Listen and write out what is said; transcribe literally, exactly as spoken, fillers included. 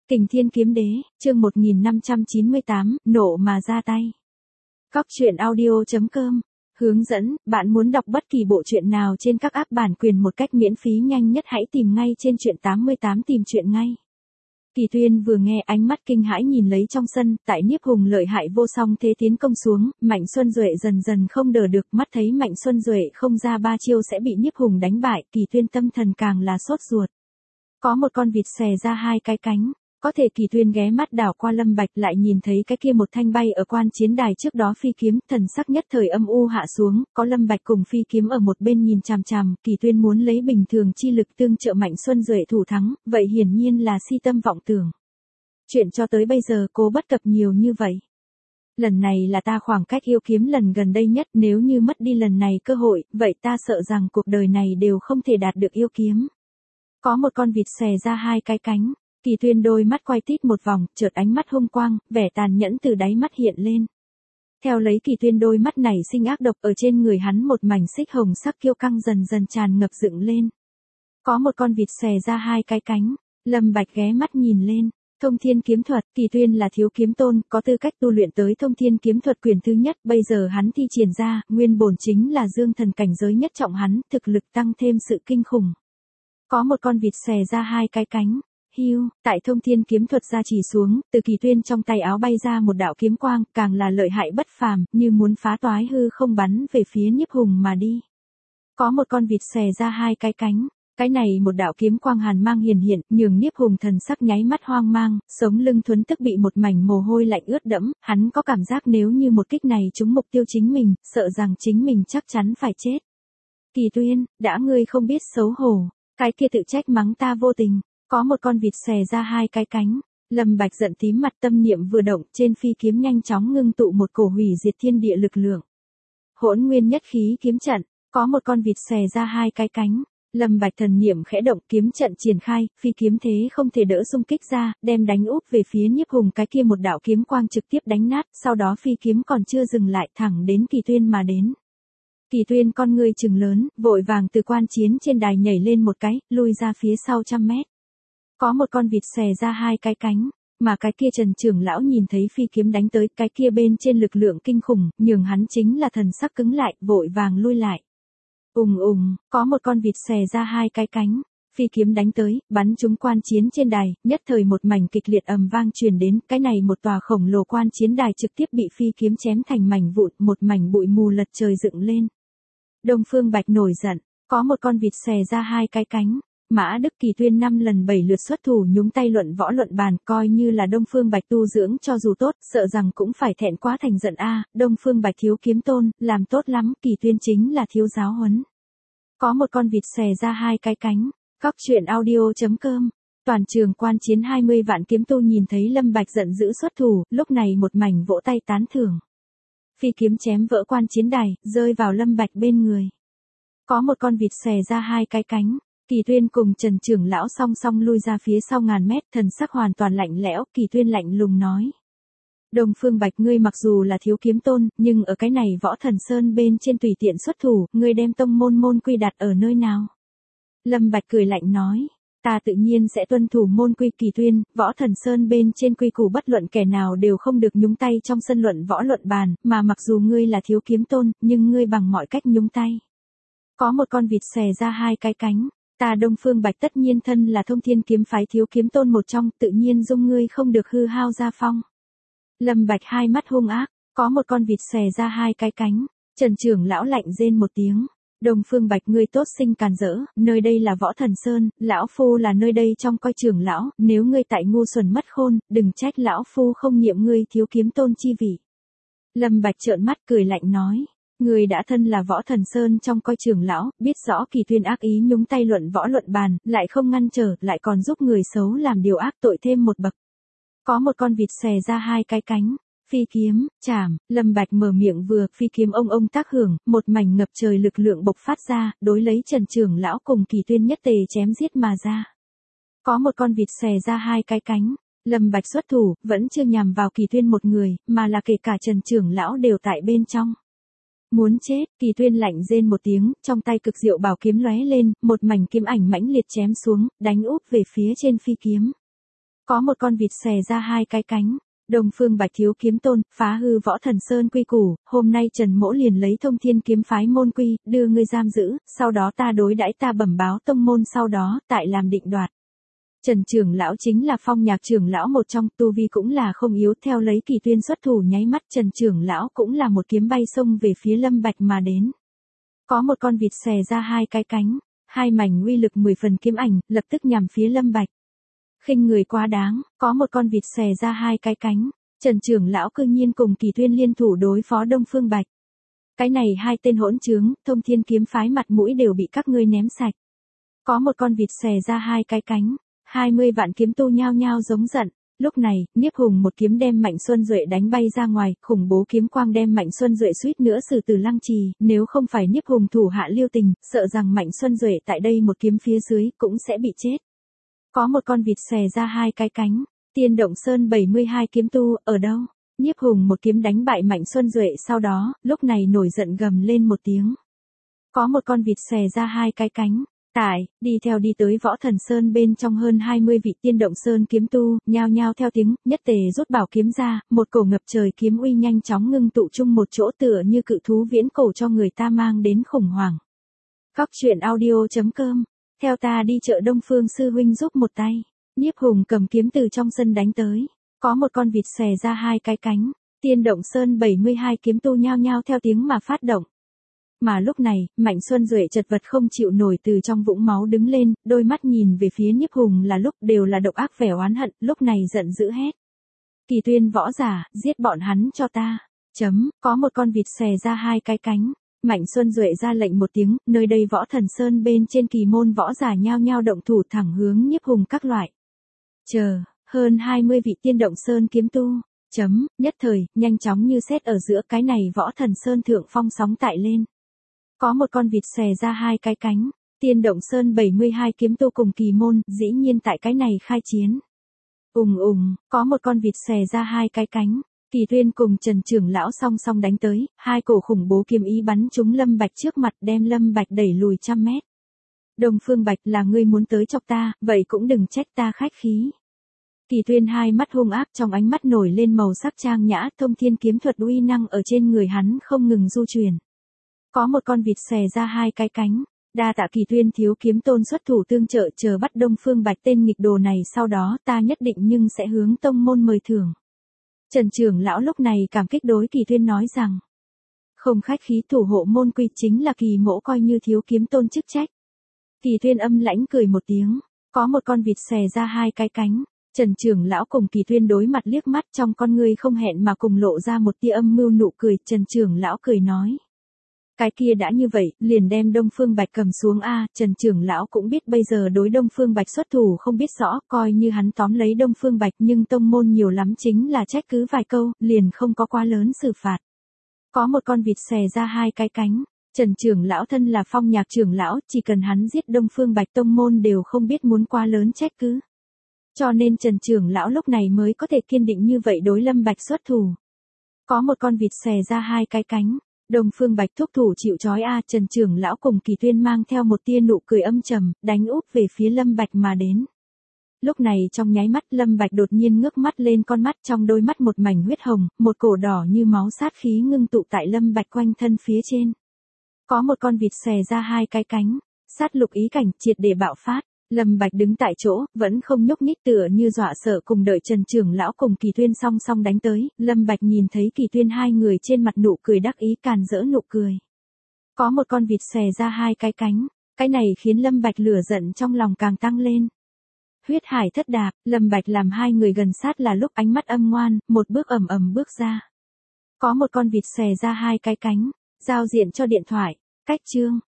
Kình Thiên Kiếm Đế, chương một nghìn năm trăm chín mươi tám, nộ mà ra tay. Cóc truyện audio chấm com. Hướng dẫn, bạn muốn đọc bất kỳ bộ truyện nào trên các app bản quyền một cách miễn phí nhanh nhất hãy tìm ngay trên truyện tám mươi tám tìm truyện ngay. Kỳ Tuyên vừa nghe ánh mắt kinh hãi nhìn lấy trong sân, tại Niếp Hùng lợi hại vô song thế tiến công xuống, Mạnh Xuân Duệ dần dần không đỡ được, mắt thấy Mạnh Xuân Duệ không ra ba chiêu sẽ bị Niếp Hùng đánh bại, Kỳ Tuyên tâm thần càng là sốt ruột. Có một con vịt xè ra hai cái cánh. Có thể Kỳ Tuyên ghé mắt đảo qua Lâm Bạch lại nhìn thấy cái kia một thanh bay ở quan chiến đài trước đó phi kiếm, thần sắc nhất thời âm u hạ xuống, có Lâm Bạch cùng phi kiếm ở một bên nhìn chằm chằm, Kỳ Tuyên muốn lấy bình thường chi lực tương trợ Mạnh Xuân Duệ thủ thắng, vậy hiển nhiên là si tâm vọng tưởng. Chuyện cho tới bây giờ cố bất cập nhiều như vậy. Lần này là ta khoảng cách yêu kiếm lần gần đây nhất, nếu như mất đi lần này cơ hội, vậy ta sợ rằng cuộc đời này đều không thể đạt được yêu kiếm. Có một con vịt xè ra hai cái cánh. Kỳ Tuyên đôi mắt quay tít một vòng, chợt ánh mắt hung quang, vẻ tàn nhẫn từ đáy mắt hiện lên. Theo lấy Kỳ Tuyên đôi mắt này sinh ác độc, ở trên người hắn một mảnh xích hồng sắc kiêu căng dần dần tràn ngập dựng lên. Có một con vịt xè ra hai cái cánh, Lâm Bạch ghé mắt nhìn lên. Thông Thiên Kiếm Thuật, Kỳ Tuyên là thiếu kiếm tôn, có tư cách tu luyện tới Thông Thiên Kiếm Thuật quyền thứ nhất, bây giờ hắn thi triển ra, nguyên bổn chính là dương thần cảnh giới nhất trọng hắn, thực lực tăng thêm sự kinh khủng. Có một con vịt xè ra hai cái cánh. Hiu, tại Thông Thiên Kiếm Thuật ra chỉ xuống, từ Kỳ Tuyên trong tay áo bay ra một đạo kiếm quang, càng là lợi hại bất phàm, như muốn phá toái hư không bắn về phía Niếp Hùng mà đi. Có một con vịt xè ra hai cái cánh, cái này một đạo kiếm quang hàn mang hiển hiện, nhường Niếp Hùng thần sắc nháy mắt hoang mang, sống lưng thuấn tức bị một mảnh mồ hôi lạnh ướt đẫm, hắn có cảm giác nếu như một kích này trúng mục tiêu chính mình, sợ rằng chính mình chắc chắn phải chết. Kỳ Tuyên, đã ngươi không biết xấu hổ, cái kia tự trách mắng ta vô tình. Có một con vịt xè ra hai cái cánh, Lâm Bạch giận tím mặt, tâm niệm vừa động, trên phi kiếm nhanh chóng ngưng tụ một cổ hủy diệt thiên địa lực lượng. Hỗn Nguyên Nhất Khí kiếm trận, có một con vịt xè ra hai cái cánh, Lâm Bạch thần niệm khẽ động, kiếm trận triển khai, phi kiếm thế không thể đỡ xung kích ra, đem đánh úp về phía Niếp Hùng, cái kia một đạo kiếm quang trực tiếp đánh nát, sau đó phi kiếm còn chưa dừng lại, thẳng đến Kỳ Tuyên mà đến. Kỳ Tuyên con ngươi trừng lớn, vội vàng từ quan chiến trên đài nhảy lên một cái, lui ra phía sau trăm mét. Có một con vịt xè ra hai cái cánh, mà cái kia Trần trưởng lão nhìn thấy phi kiếm đánh tới, cái kia bên trên lực lượng kinh khủng, nhường hắn chính là thần sắc cứng lại, vội vàng lui lại. Ùng ùng, có một con vịt xè ra hai cái cánh, phi kiếm đánh tới, bắn trúng quan chiến trên đài, nhất thời một mảnh kịch liệt ầm vang truyền đến, cái này một tòa khổng lồ quan chiến đài trực tiếp bị phi kiếm chém thành mảnh vụn, một mảnh bụi mù lật trời dựng lên. Đông Phương Bạch nổi giận, có một con vịt xè ra hai cái cánh. Mã Đức Kỳ Tuyên năm lần bảy lượt xuất thủ nhúng tay luận võ luận bàn, coi như là Đông Phương Bạch tu dưỡng cho dù tốt, sợ rằng cũng phải thẹn quá thành giận a. À, Đông Phương Bạch thiếu kiếm tôn, làm tốt lắm, Kỳ Tuyên chính là thiếu giáo huấn. Có một con vịt xè ra hai cái cánh, cóc truyện audio chấm com. Toàn trường quan chiến hai mươi vạn kiếm tu nhìn thấy Lâm Bạch giận dữ xuất thủ, lúc này một mảnh vỗ tay tán thưởng. Phi kiếm chém vỡ quan chiến đài, rơi vào Lâm Bạch bên người. Có một con vịt xè ra hai cái cánh. Kỳ Tuyên cùng Trần trưởng lão song song lui ra phía sau ngàn mét, thần sắc hoàn toàn lạnh lẽo, Kỳ Tuyên lạnh lùng nói. Đông Phương Bạch ngươi mặc dù là thiếu kiếm tôn, nhưng ở cái này Võ Thần Sơn bên trên tùy tiện xuất thủ, ngươi đem tông môn môn quy đặt ở nơi nào? Lâm Bạch cười lạnh nói. Ta tự nhiên sẽ tuân thủ môn quy. Kỳ Tuyên, Võ Thần Sơn bên trên quy củ bất luận kẻ nào đều không được nhúng tay trong sân luận võ luận bàn, mà mặc dù ngươi là thiếu kiếm tôn, nhưng ngươi bằng mọi cách nhúng tay. Có một con vịt xè ra hai cái cánh. Ta Đông Phương Bạch tất nhiên thân là Thông Thiên kiếm phái thiếu kiếm tôn một trong, tự nhiên dung ngươi không được hư hao gia phong. Lâm Bạch hai mắt hung ác, có một con vịt xè ra hai cái cánh, Trần trưởng lão lạnh rên một tiếng. Đông Phương Bạch ngươi tốt sinh càn rỡ, nơi đây là Võ Thần Sơn, lão phu là nơi đây trong coi trưởng lão, nếu ngươi tại ngu xuẩn mất khôn, đừng trách lão phu không nhiệm ngươi thiếu kiếm tôn chi vị. Lâm Bạch trợn mắt cười lạnh nói. Người đã thân là Võ Thần Sơn trong coi trưởng lão, biết rõ Kỳ Tuyên ác ý nhúng tay luận võ luận bàn, lại không ngăn trở, lại còn giúp người xấu làm điều ác tội thêm một bậc. Có một con vịt xè ra hai cái cánh, phi kiếm, chảm, Lâm Bạch mở miệng vừa, phi kiếm ông ông tác hưởng, một mảnh ngập trời lực lượng bộc phát ra, đối lấy Trần trưởng lão cùng Kỳ Tuyên nhất tề chém giết mà ra. Có một con vịt xè ra hai cái cánh, Lâm Bạch xuất thủ, vẫn chưa nhằm vào Kỳ Tuyên một người, mà là kể cả Trần trưởng lão đều tại bên trong. Muốn chết, Kỳ Tuyên lạnh rên một tiếng, trong tay cực diệu bảo kiếm lóe lên, một mảnh kiếm ảnh mãnh liệt chém xuống, đánh úp về phía trên phi kiếm. Có một con vịt xòe ra hai cái cánh. Đông Phương Bạch thiếu kiếm tôn, phá hư Võ Thần Sơn quy củ, hôm nay Trần Mỗ liền lấy Thông Thiên kiếm phái môn quy, đưa ngươi giam giữ, sau đó ta đối đãi ta bẩm báo tông môn, sau đó tại làm định đoạt. Trần trưởng lão chính là Phong Nhạc trưởng lão một trong, tu vi cũng là không yếu, theo lấy Kỳ Tuyên xuất thủ nháy mắt Trần trưởng lão cũng là một kiếm bay xông về phía Lâm Bạch mà đến. Có một con vịt xòe ra hai cái cánh, hai mảnh uy lực mười phần kiếm ảnh, lập tức nhằm phía Lâm Bạch. Khinh người quá đáng, có một con vịt xòe ra hai cái cánh, Trần trưởng lão cư nhiên cùng Kỳ Tuyên liên thủ đối phó Đông Phương Bạch. Cái này hai tên hỗn trướng, Thông Thiên kiếm phái mặt mũi đều bị các ngươi ném sạch. Có một con vịt xòe ra hai cái cánh, hai mươi vạn kiếm tu nhao nhao giống giận. Lúc này, Nhiếp Hùng một kiếm đem Mạnh Xuân Duệ đánh bay ra ngoài, khủng bố kiếm quang đem Mạnh Xuân Duệ suýt nữa xử tử lăng trì, nếu không phải Nhiếp Hùng thủ hạ lưu tình, sợ rằng Mạnh Xuân Duệ tại đây một kiếm phía dưới cũng sẽ bị chết. Có một con vịt xòe ra hai cái cánh, Tiên Động Sơn bảy mươi hai kiếm tu, ở đâu? Nhiếp Hùng một kiếm đánh bại Mạnh Xuân Duệ, sau đó, lúc này nổi giận gầm lên một tiếng. Có một con vịt xòe ra hai cái cánh, tại, đi theo đi tới Võ Thần Sơn bên trong hơn hai mươi vị Tiên Động Sơn kiếm tu, nhao nhao theo tiếng, nhất tề rút bảo kiếm ra, một cổ ngập trời kiếm uy nhanh chóng ngưng tụ chung một chỗ, tựa như cự thú viễn cổ cho người ta mang đến khủng hoảng. Góc truyện audio chấm com, theo ta đi chợ Đông Phương sư huynh giúp một tay. Nhiếp Hùng cầm kiếm từ trong sân đánh tới, có một con vịt xòe ra hai cái cánh, Tiên Động Sơn bảy mươi hai kiếm tu nhao nhao theo tiếng mà phát động. Mà lúc này, Mạnh Xuân Duệ chật vật không chịu nổi từ trong vũng máu đứng lên, đôi mắt nhìn về phía Nhiếp Hùng là lúc đều là độc ác vẻ oán hận, lúc này giận dữ hét. Kỳ Tuyên võ giả, giết bọn hắn cho ta. Chấm, có một con vịt xòe ra hai cái cánh. Mạnh Xuân Duệ ra lệnh một tiếng, nơi đây Võ Thần Sơn bên trên kỳ môn võ giả nhao nhao động thủ thẳng hướng Nhiếp Hùng các loại. Chờ, hơn hai mươi vị Tiên Động Sơn kiếm tu. Chấm, nhất thời, nhanh chóng như sét ở giữa, cái này Võ Thần Sơn thượng phong sóng tại lên. Có một con vịt xòe ra hai cái cánh, Tiên Động Sơn bảy mươi hai kiếm tu cùng kỳ môn, dĩ nhiên tại cái này khai chiến. Ùng ùng, có một con vịt xòe ra hai cái cánh, Kỳ Tuyên cùng Trần trưởng lão song song đánh tới, hai cổ khủng bố kiếm ý bắn trúng Lâm Bạch trước mặt, đem Lâm Bạch đẩy lùi trăm mét. Đông Phương Bạch, là ngươi muốn tới chọc ta, vậy cũng đừng trách ta khách khí. Kỳ Tuyên hai mắt hung ác, trong ánh mắt nổi lên màu sắc trang nhã, Thông Thiên kiếm thuật uy năng ở trên người hắn không ngừng du chuyển. Có một con vịt xòe ra hai cái cánh, đa tạ Kỳ Tuyên thiếu kiếm tôn xuất thủ tương trợ, chờ bắt Đông Phương Bạch tên nghịch đồ này, sau đó ta nhất định nhưng sẽ hướng tông môn mời thưởng. Trần trưởng lão lúc này cảm kích đối Kỳ Tuyên nói rằng, không khách khí, thủ hộ môn quy chính là Kỳ mỗ coi như thiếu kiếm tôn chức trách. Kỳ Tuyên âm lãnh cười một tiếng, có một con vịt xòe ra hai cái cánh, Trần trưởng lão cùng Kỳ Tuyên đối mặt liếc mắt, trong con ngươi không hẹn mà cùng lộ ra một tia âm mưu nụ cười. Trần trưởng lão cười nói, cái kia đã như vậy, liền đem Đông Phương Bạch cầm xuống a. Trần trưởng lão cũng biết bây giờ đối Đông Phương Bạch xuất thủ không biết rõ, coi như hắn tóm lấy Đông Phương Bạch, nhưng tông môn nhiều lắm chính là trách cứ vài câu, liền không có quá lớn xử phạt. Có một con vịt xòe ra hai cái cánh, Trần trưởng lão thân là Phong Nhạc trưởng lão, chỉ cần hắn giết Đông Phương Bạch, tông môn đều không biết muốn quá lớn trách cứ. Cho nên Trần trưởng lão lúc này mới có thể kiên định như vậy đối Lâm Bạch xuất thủ. Có một con vịt xòe ra hai cái cánh, Đông Phương Bạch thúc thủ chịu trói a. Trần trưởng lão cùng Kỳ Tuyên mang theo một tia nụ cười âm trầm, đánh úp về phía Lâm Bạch mà đến. Lúc này trong nháy mắt Lâm Bạch đột nhiên ngước mắt lên, con mắt trong đôi mắt một mảnh huyết hồng, một cổ đỏ như máu sát khí ngưng tụ tại Lâm Bạch quanh thân phía trên. Có một con vịt xòe ra hai cái cánh, sát lục ý cảnh triệt để bạo phát. Lâm Bạch đứng tại chỗ, vẫn không nhúc nhích, tựa như dọa sợ, cùng đợi Trần trưởng lão cùng Kỳ Tuyên song song đánh tới. Lâm Bạch nhìn thấy Kỳ Tuyên hai người trên mặt nụ cười đắc ý, càn rỡ nụ cười. Có một con vịt xòe ra hai cái cánh, cái này khiến Lâm Bạch lửa giận trong lòng càng tăng lên. Huyết hải thất đạp, Lâm Bạch làm hai người gần sát là lúc ánh mắt âm ngoan, một bước ầm ầm bước ra. Có một con vịt xòe ra hai cái cánh, giao diện cho điện thoại, cách chương.